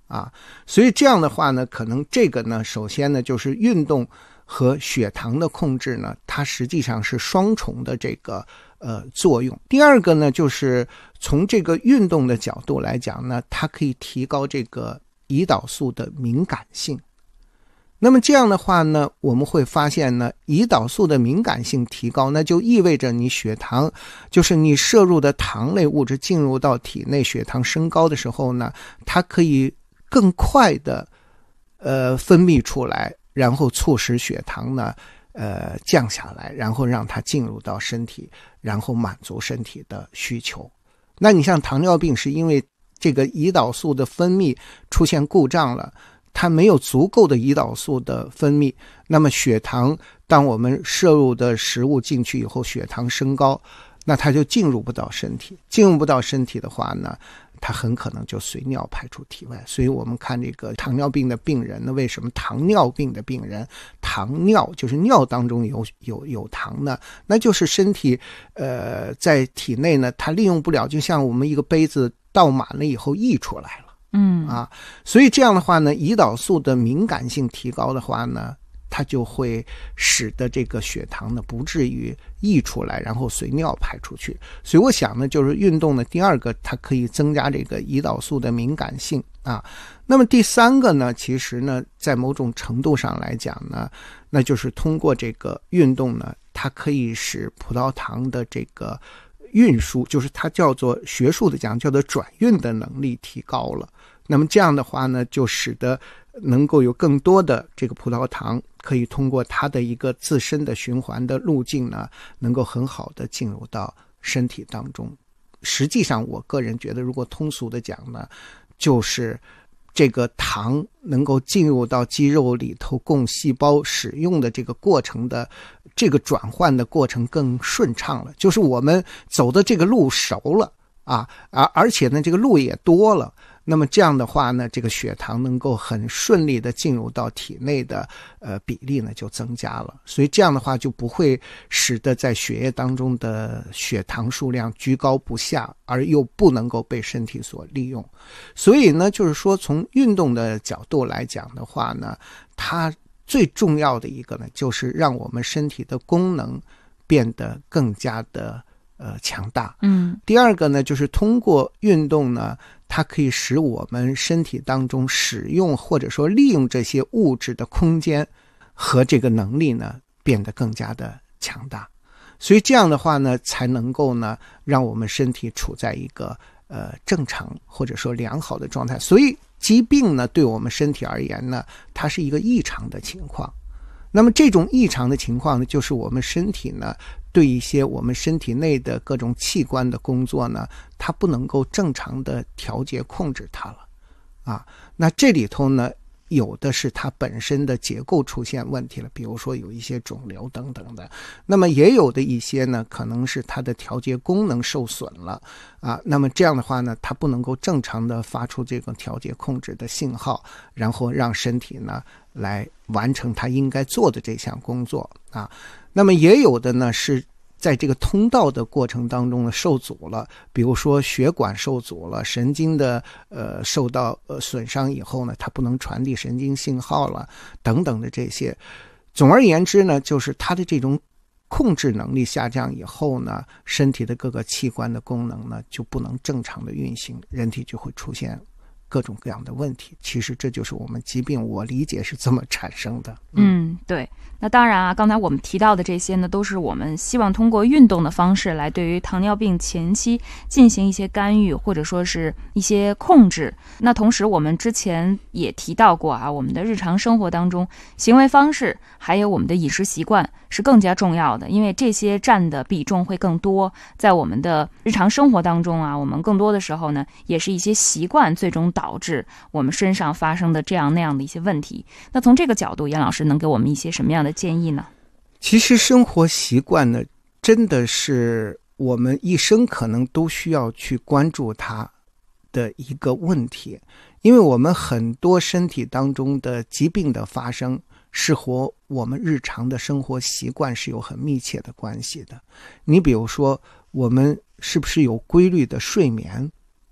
啊。所以这样的话呢，可能这个呢，首先呢就是运动和血糖的控制呢，它实际上是双重的这个呃作用。第二个呢，就是从这个运动的角度来讲呢，它可以提高这个胰岛素的敏感性。那么这样的话呢，我们会发现呢，胰岛素的敏感性提高，那就意味着你血糖，就是你摄入的糖类物质进入到体内，血糖升高的时候呢，它可以更快的呃分泌出来，然后促使血糖呢呃降下来，然后让它进入到身体，然后满足身体的需求。那你像糖尿病是因为这个胰岛素的分泌出现故障了，它没有足够的胰岛素的分泌，那么血糖当我们摄入的食物进去以后，血糖升高，那它就进入不到身体，进入不到身体的话呢，它很可能就随尿排出体外。所以我们看这个糖尿病的病人呢，为什么糖尿病的病人糖尿就是尿当中有有有糖呢？那就是身体呃在体内呢，它利用不了，就像我们一个杯子倒满了以后溢出来了。 嗯啊，所以这样的话呢，胰岛素的敏感性提高的话呢，它就会使得这个血糖呢不至于溢出来，然后随尿排出去。所以我想呢，就是运动的第二个，它可以增加这个胰岛素的敏感性啊。那么第三个呢，其实呢，在某种程度上来讲呢，那就是通过这个运动呢，它可以使葡萄糖的这个运输，就是它叫做学术的讲叫做转运的能力提高了。那么这样的话呢，就使得能够有更多的这个葡萄糖可以通过它的一个自身的循环的路径呢，能够很好的进入到身体当中。实际上我个人觉得，如果通俗的讲呢，就是这个糖能够进入到肌肉里头供细胞使用的这个过程的这个转换的过程更顺畅了，就是我们走的这个路熟了啊，而而且呢这个路也多了，那么这样的话呢，这个血糖能够很顺利的进入到体内的呃比例呢就增加了，所以这样的话就不会使得在血液当中的血糖数量居高不下，而又不能够被身体所利用。所以呢，就是说从运动的角度来讲的话呢，它最重要的一个呢，就是让我们身体的功能变得更加的呃强大。 嗯， 第二个呢，就是通过运动呢，它可以使我们身体当中使用或者说利用这些物质的空间和这个能力呢，变得更加的强大。所以这样的话呢，才能够呢，让我们身体处在一个呃正常或者说良好的状态。所以疾病呢，对我们身体而言呢，它是一个异常的情况。那么这种异常的情况呢，就是我们身体呢，对一些我们身体内的各种器官的工作呢，它不能够正常的调节控制它了啊。那这里头呢，有的是它本身的结构出现问题了，比如说有一些肿瘤等等的，那么也有的一些呢，可能是它的调节功能受损了啊。那么这样的话呢，它不能够正常的发出这个调节控制的信号，然后让身体呢来完成它应该做的这项工作啊。那么也有的呢是在这个通道的过程当中呢受阻了，比如说血管受阻了，神经的呃受到呃损伤以后呢，它不能传递神经信号了，等等的这些。总而言之呢，就是它的这种控制能力下降以后呢，身体的各个器官的功能呢就不能正常的运行，人体就会出现各种各样的问题。其实这就是我们疾病，我理解是这么产生的。 嗯，对。那当然啊，刚才我们提到的这些呢，都是我们希望通过运动的方式来对于糖尿病前期进行一些干预，或者说是一些控制。那同时我们之前也提到过啊，我们的日常生活当中行为方式还有我们的饮食习惯是更加重要的，因为这些占的比重会更多。在我们的日常生活当中啊，我们更多的时候呢，也是一些习惯最终导致我们身上发生的这样那样的一些问题。那从这个角度，严老师能给我们一些什么样的建议呢？ 其实生活习惯呢，真的是我们一生可能都需要去关注它的一个问题，因为我们很多身体当中的疾病的发生是和我们日常的生活习惯是有很密切的关系的。你比如说，我们是不是有规律的睡眠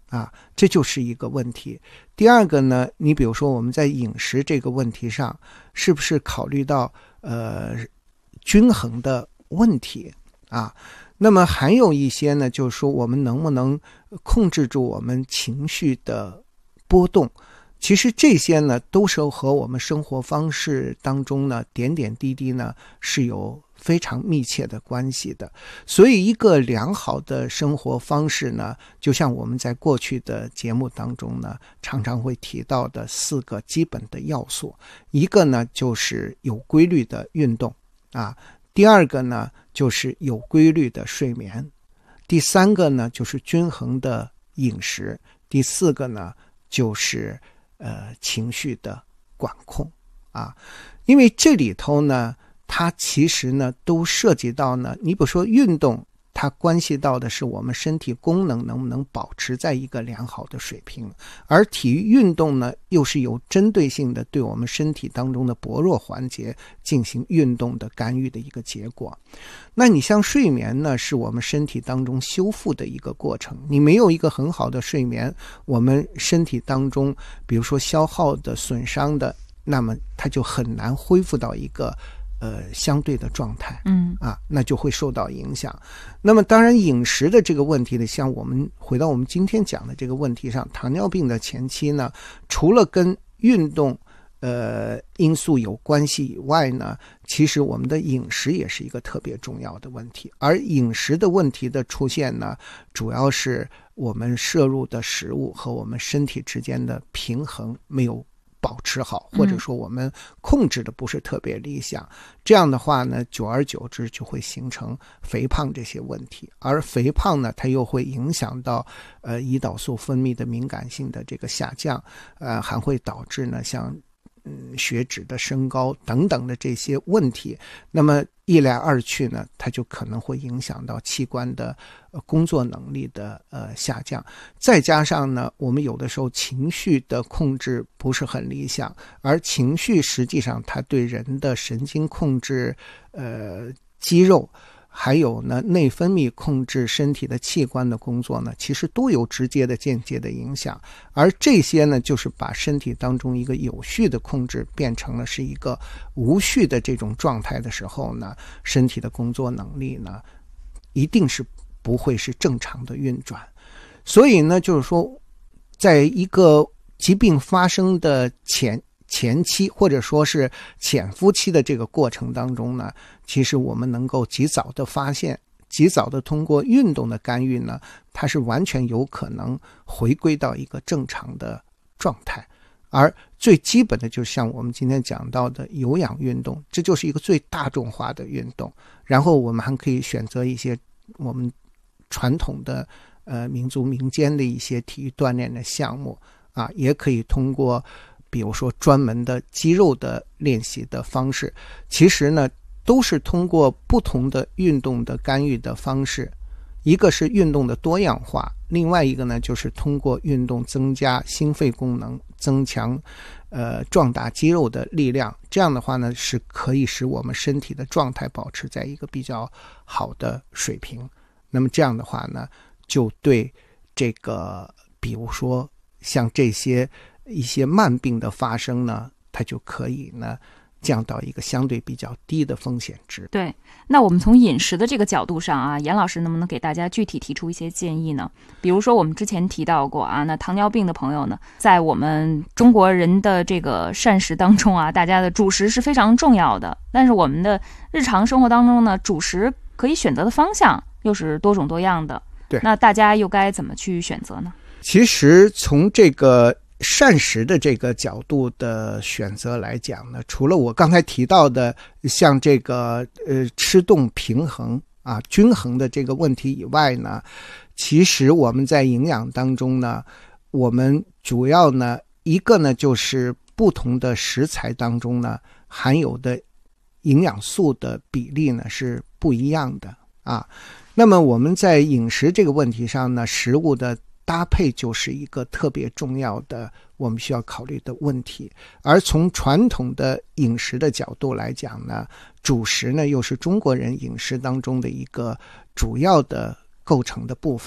啊，这就是一个问题。第二个呢，你比如说我们在饮食这个问题上，是不是考虑到呃均衡的问题啊？那么还有一些呢，就是说我们能不能控制住我们情绪的波动？其实这些呢，都是和我们生活方式当中呢点点滴滴呢是有非常密切的关系的。所以一个良好的生活方式呢，就像我们在过去的节目当中呢常常会提到的四个基本的要素。一个呢就是有规律的运动啊，第二个呢就是有规律的睡眠，第三个呢就是均衡的饮食，第四个呢就是呃情绪的管控啊。因为这里头呢它其实呢都涉及到呢，你比如说运动，它关系到的是我们身体功能能不能保持在一个良好的水平，而体育运动呢又是有针对性的对我们身体当中的薄弱环节进行运动的干预的一个结果。那你像睡眠呢，是我们身体当中修复的一个过程，你没有一个很好的睡眠，我们身体当中比如说消耗的损伤的，那么它就很难恢复到一个呃，相对的状态， 嗯啊，那就会受到影响。那么当然饮食的这个问题呢，像我们回到我们今天讲的这个问题上，糖尿病的前期呢，除了跟运动呃因素有关系以外呢，其实我们的饮食也是一个特别重要的问题。而饮食的问题的出现呢，主要是我们摄入的食物和我们身体之间的平衡没有保持好，或者说我们控制的不是特别理想，嗯、这样的话呢，久而久之就会形成肥胖这些问题，而肥胖呢，它又会影响到呃胰岛素分泌的敏感性的这个下降，呃，还会导致呢像嗯血脂的升高等等的这些问题。那么一来二去呢，它就可能会影响到器官的、呃、工作能力的呃下降，再加上呢，我们有的时候情绪的控制不是很理想，而情绪实际上它对人的神经控制、呃肌肉，还有呢内分泌控制身体的器官的工作呢，其实都有直接的间接的影响。而这些呢，就是把身体当中一个有序的控制变成了是一个无序的这种状态的时候呢，身体的工作能力呢一定是不会是正常的运转。所以呢，就是说在一个疾病发生的前前期或者说是潜伏期的这个过程当中呢，其实我们能够及早的发现，及早的通过运动的干预呢，它是完全有可能回归到一个正常的状态。而最基本的就是像我们今天讲到的有氧运动，这就是一个最大众化的运动。然后我们还可以选择一些我们传统的呃民族民间的一些体育锻炼的项目啊，也可以通过比如说专门的肌肉的练习的方式，其实呢都是通过不同的运动的干预的方式，一个是运动的多样化，另外一个呢就是通过运动增加心肺功能，增强呃壮大肌肉的力量，这样的话呢是可以使我们身体的状态保持在一个比较好的水平。那么这样的话呢，就对这个比如说像这些一些慢病的发生呢，它就可以呢降到一个相对比较低的风险值。 对，那我们从饮食的这个角度上啊，严老师能不能给大家具体提出一些建议呢？比如说我们之前提到过啊，那糖尿病的朋友呢，在我们中国人的这个膳食当中啊，大家的主食是非常重要的，但是我们的日常生活当中呢，主食可以选择的方向又是多种多样的。 对， 那大家又该怎么去选择呢？ 其实从这个膳食的这个角度的选择来讲呢，除了我刚才提到的像这个呃吃动平衡啊均衡的这个问题以外呢，其实我们在营养当中呢，我们主要呢一个呢就是不同的食材当中呢含有的营养素的比例呢是不一样的啊。那么我们在饮食这个问题上呢，食物的搭配就是一个特别重要的我们需要考虑的问题。而从传统的饮食的角度来讲呢，主食呢又是中国人饮食当中的一个主要的构成的部分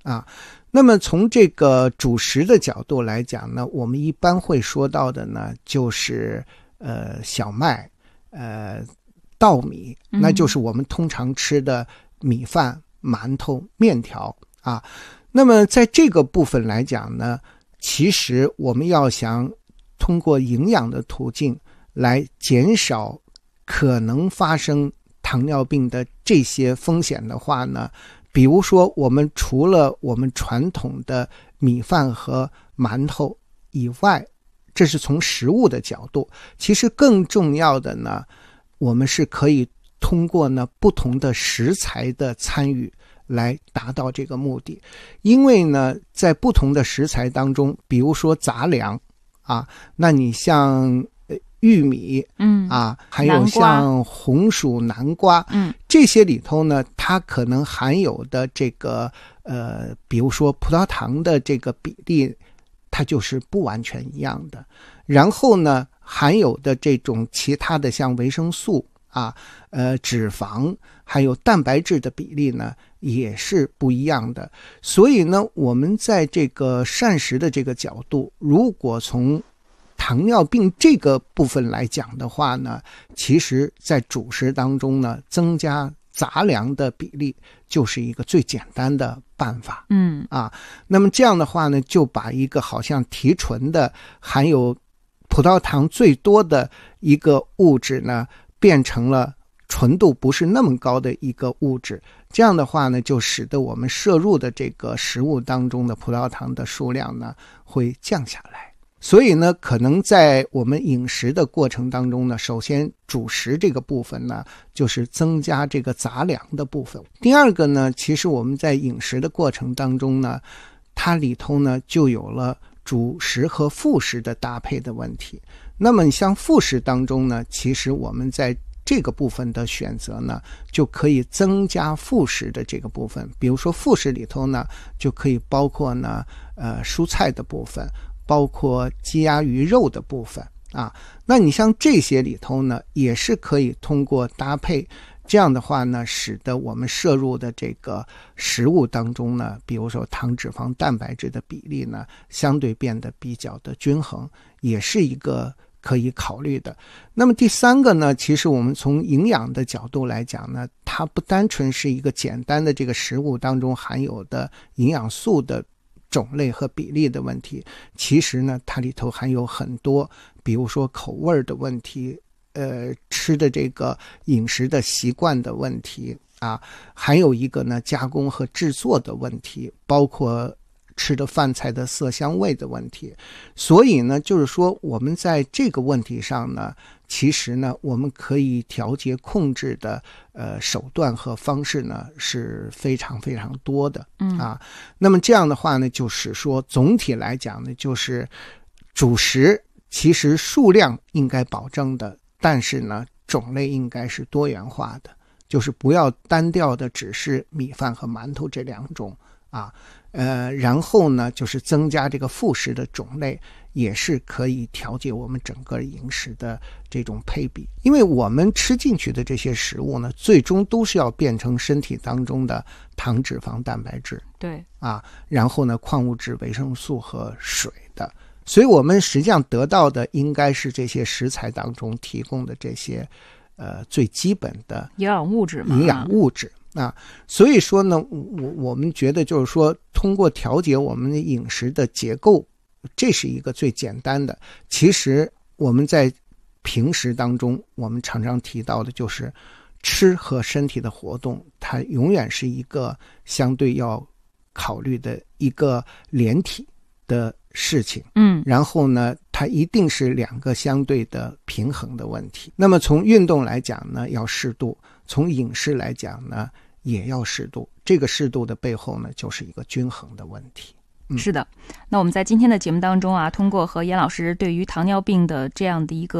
啊。那么从这个主食的角度来讲呢，我们一般会说到的呢，就是呃小麦、呃稻米，那就是我们通常吃的米饭、馒头、面条啊。那么在这个部分来讲呢，其实我们要想通过营养的途径来减少可能发生糖尿病的这些风险的话呢，比如说我们除了我们传统的米饭和馒头以外，这是从食物的角度，其实更重要的呢，我们是可以通过呢不同的食材的参与来达到这个目的。因为呢在不同的食材当中，比如说杂粮啊，那你像玉米，嗯啊，还有像红薯、南瓜，嗯，这些里头呢，它可能含有的这个呃，比如说葡萄糖的这个比例，它就是不完全一样的。然后呢，含有的这种其他的像维生素啊、呃脂肪，还有蛋白质的比例呢，也是不一样的。所以呢，我们在这个膳食的这个角度，如果从糖尿病这个部分来讲的话呢，其实在主食当中呢，增加杂粮的比例就是一个最简单的办法。嗯啊，那么这样的话呢，就把一个好像提纯的含有葡萄糖最多的一个物质呢，变成了纯度不是那么高的一个物质。这样的话呢，就使得我们摄入的这个食物当中的葡萄糖的数量呢，会降下来。所以呢，可能在我们饮食的过程当中呢，首先主食这个部分呢，就是增加这个杂粮的部分。第二个呢，其实我们在饮食的过程当中呢，它里头呢就有了主食和副食的搭配的问题。那么你像副食当中呢，其实我们在这个部分的选择呢，就可以增加副食的这个部分。比如说副食里头呢，就可以包括呢，呃，蔬菜的部分，包括鸡鸭鱼肉的部分啊。那你像这些里头呢，也是可以通过搭配，这样的话呢，使得我们摄入的这个食物当中呢，比如说糖、脂肪、蛋白质的比例呢，相对变得比较的均衡，也是一个可以考虑的。那么第三个呢，其实我们从营养的角度来讲呢，它不单纯是一个简单的这个食物当中含有的营养素的种类和比例的问题，其实呢，它里头还有很多，比如说口味的问题，呃，吃的这个饮食的习惯的问题啊，还有一个呢，加工和制作的问题，包括吃的饭菜的色香味的问题。所以呢，就是说我们在这个问题上呢，其实呢，我们可以调节控制的呃手段和方式呢是非常非常多的。嗯啊，那么这样的话呢，就是说总体来讲呢，就是主食其实数量应该保证的，但是呢，种类应该是多元化的，就是不要单调的只是米饭和馒头这两种啊。呃，然后呢，就是增加这个副食的种类，也是可以调节我们整个饮食的这种配比。因为我们吃进去的这些食物呢，最终都是要变成身体当中的糖、脂肪、蛋白质，对啊，然后呢，矿物质、维生素和水的。所以我们实际上得到的应该是这些食材当中提供的这些呃最基本的营养物质嘛， 营养物质。啊，所以说呢，我我们觉得就是说，通过调节我们的饮食的结构，这是一个最简单的。其实我们在平时当中，我们常常提到的就是吃和身体的活动，它永远是一个相对要考虑的一个连体的事情。嗯，然后呢，它一定是两个相对的平衡的问题。那么从运动来讲呢，要适度；从饮食来讲呢，也要适度。这个适度的背后呢，就是一个均衡的问题。嗯、 是的。那我们在今天的节目当中啊，通过和严老师对于糖尿病的这样的一个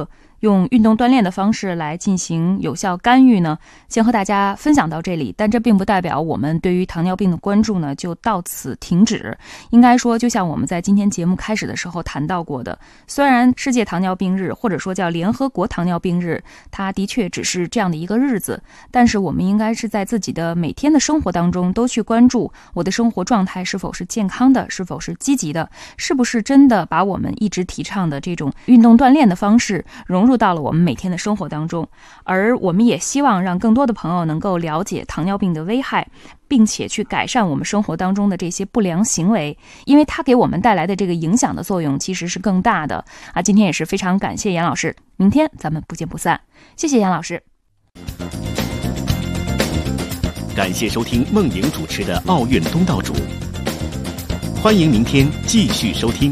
用运动锻炼的方式来进行有效干预呢？先和大家分享到这里，但这并不代表我们对于糖尿病的关注呢就到此停止。应该说，就像我们在今天节目开始的时候谈到过的，虽然世界糖尿病日或者说叫联合国糖尿病日，它的确只是这样的一个日子，但是我们应该是在自己的每天的生活当中都去关注我的生活状态是否是健康的，是否是积极的，是不是真的把我们一直提倡的这种运动锻炼的方式融入到了我们每天的生活当中。而我们也希望让更多的朋友能够了解糖尿病的危害，并且去改善我们生活当中的这些不良行为，因为它给我们带来的这个影响的作用其实是更大的啊！今天也是非常感谢严老师，明天咱们不见不散。谢谢严老师。 感谢收听梦莹主持的《奥运东道主》，欢迎明天继续收听。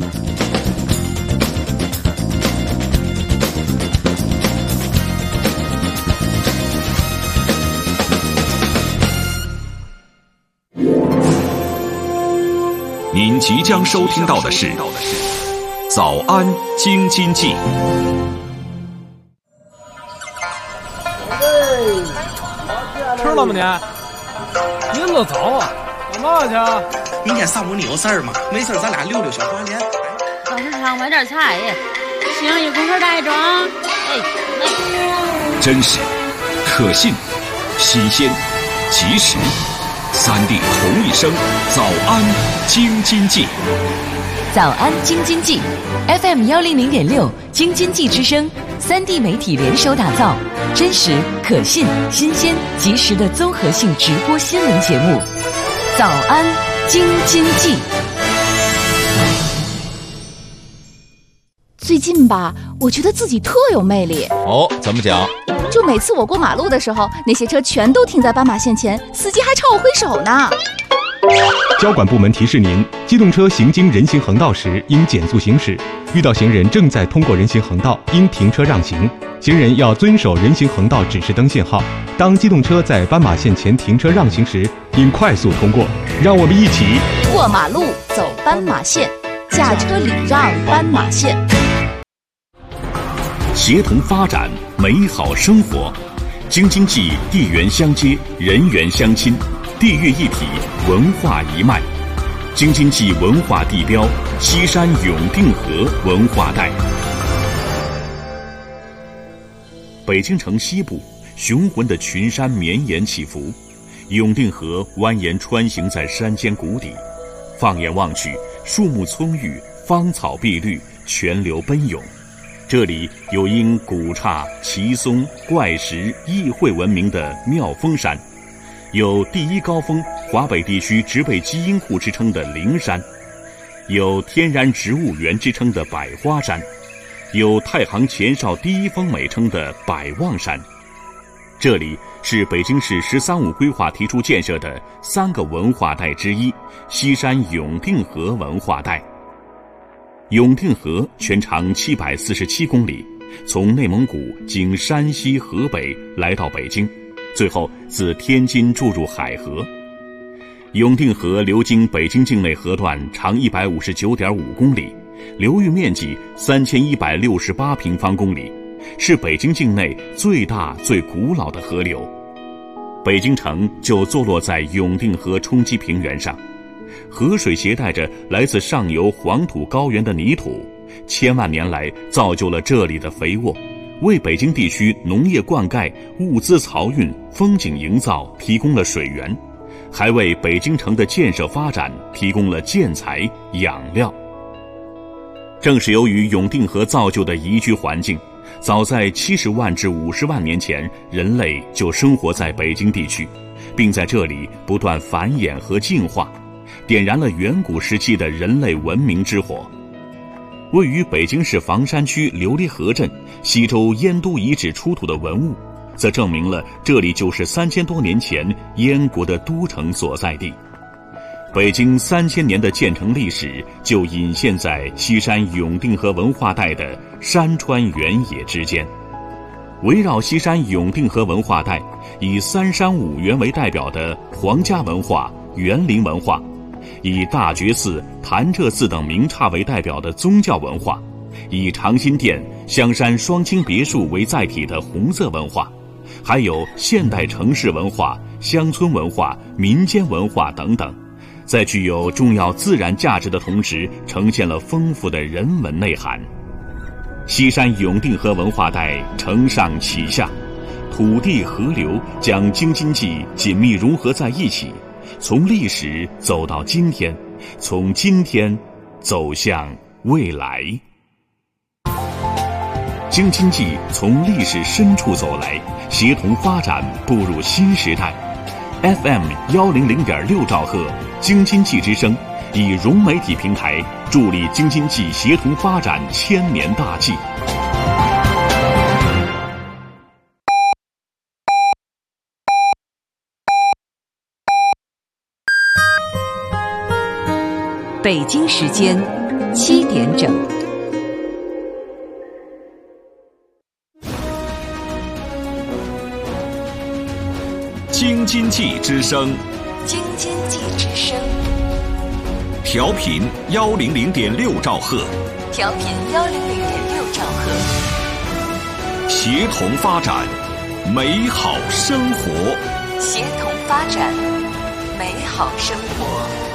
您即将收听到的是《早安京津冀》。 吃了吗你？您都早啊，干嘛去啊？ 明天上午你有事儿吗？没事咱俩溜溜小花莲。 到市场买点菜，行，一公克带装。哎，来。 真实、可信、新鲜、及时。三地同一声，早安京津冀。 早安京津冀 F M 幺零零点六京津冀之声，三地媒体联手打造真实、可信、新鲜、及时的综合性直播新闻节目。早安京津冀。 最近吧，我觉得自己特有魅力。 哦，怎么讲？ 就每次我过马路的时候，那些车全都停在斑马线前，司机还朝我挥手呢。 交管部门提示您：机动车行经人行横道时应减速行驶，遇到行人正在通过人行横道，应停车让行。行人要遵守人行横道指示灯信号。当机动车在斑马线前停车让行时，应快速通过。让我们一起过马路，走斑马线，驾车礼让斑马线。 协同发展，美好生活。京津冀地缘相接，人员相亲，地域一体，文化一脉。京津冀文化地标西山永定河文化带。北京城西部，雄浑的群山绵延起伏，永定河蜿蜒穿行在山间谷底。放眼望去，树木葱郁，芳草碧绿，泉流奔涌。这里有因古刹、奇松、怪石、异卉闻名的妙峰山，有第一高峰、华北地区植被基因库之称的灵山，有天然植物园之称的百花山，有太行前哨第一峰美称的百望山。这里是北京市“十三五”规划提出建设的三个文化带之一——西山永定河文化带。永定河全长七百四十七公里，从内蒙古经山西、河北来到北京，最后自天津注入海河。永定河流经北京境内河段长一百五十九点五公里，流域面积三千一百六十八平方公里，是北京境内最大最古老的河流。北京城就坐落在永定河冲积平原上，河水携带着来自上游黄土高原的泥土，千万年来造就了这里的肥沃，为北京地区农业灌溉、物资漕运、风景营造提供了水源，还为北京城的建设发展提供了建材、养料。正是由于永定河造就的宜居环境，早在七十万至五十万年前，人类就生活在北京地区，并在这里不断繁衍和进化，点燃了远古时期的人类文明之火。位于北京市房山区琉璃河镇西周燕都遗址出土的文物，则证明了这里就是三千多年前燕国的都城所在地。北京三千年的建成历史就隐现在西山永定河文化带的山川原野之间。围绕西山永定河文化带，以三山五园为代表的皇家文化、园林文化，以大觉寺、潭柘寺等名刹为代表的宗教文化， 以长辛店、香山双清别墅为载体的红色文化，还有现代城市文化、乡村文化、民间文化等等，在具有重要自然价值的同时，呈现了丰富的人文内涵。西山永定河文化带承上启下，土地河流将京津冀紧密融合在一起，从历史走到今天，从今天走向未来。京津冀从历史深处走来，协同发展步入新时代。F M 幺零零点六兆赫，京津冀之声，以融媒体平台助力京津冀协同发展千年大计。 北京时间七点整。 京津冀之声， 京津冀之声， 调频幺零零点六兆赫， 调频幺零零点六兆赫， 协同发展，美好生活， 协同发展，美好生活。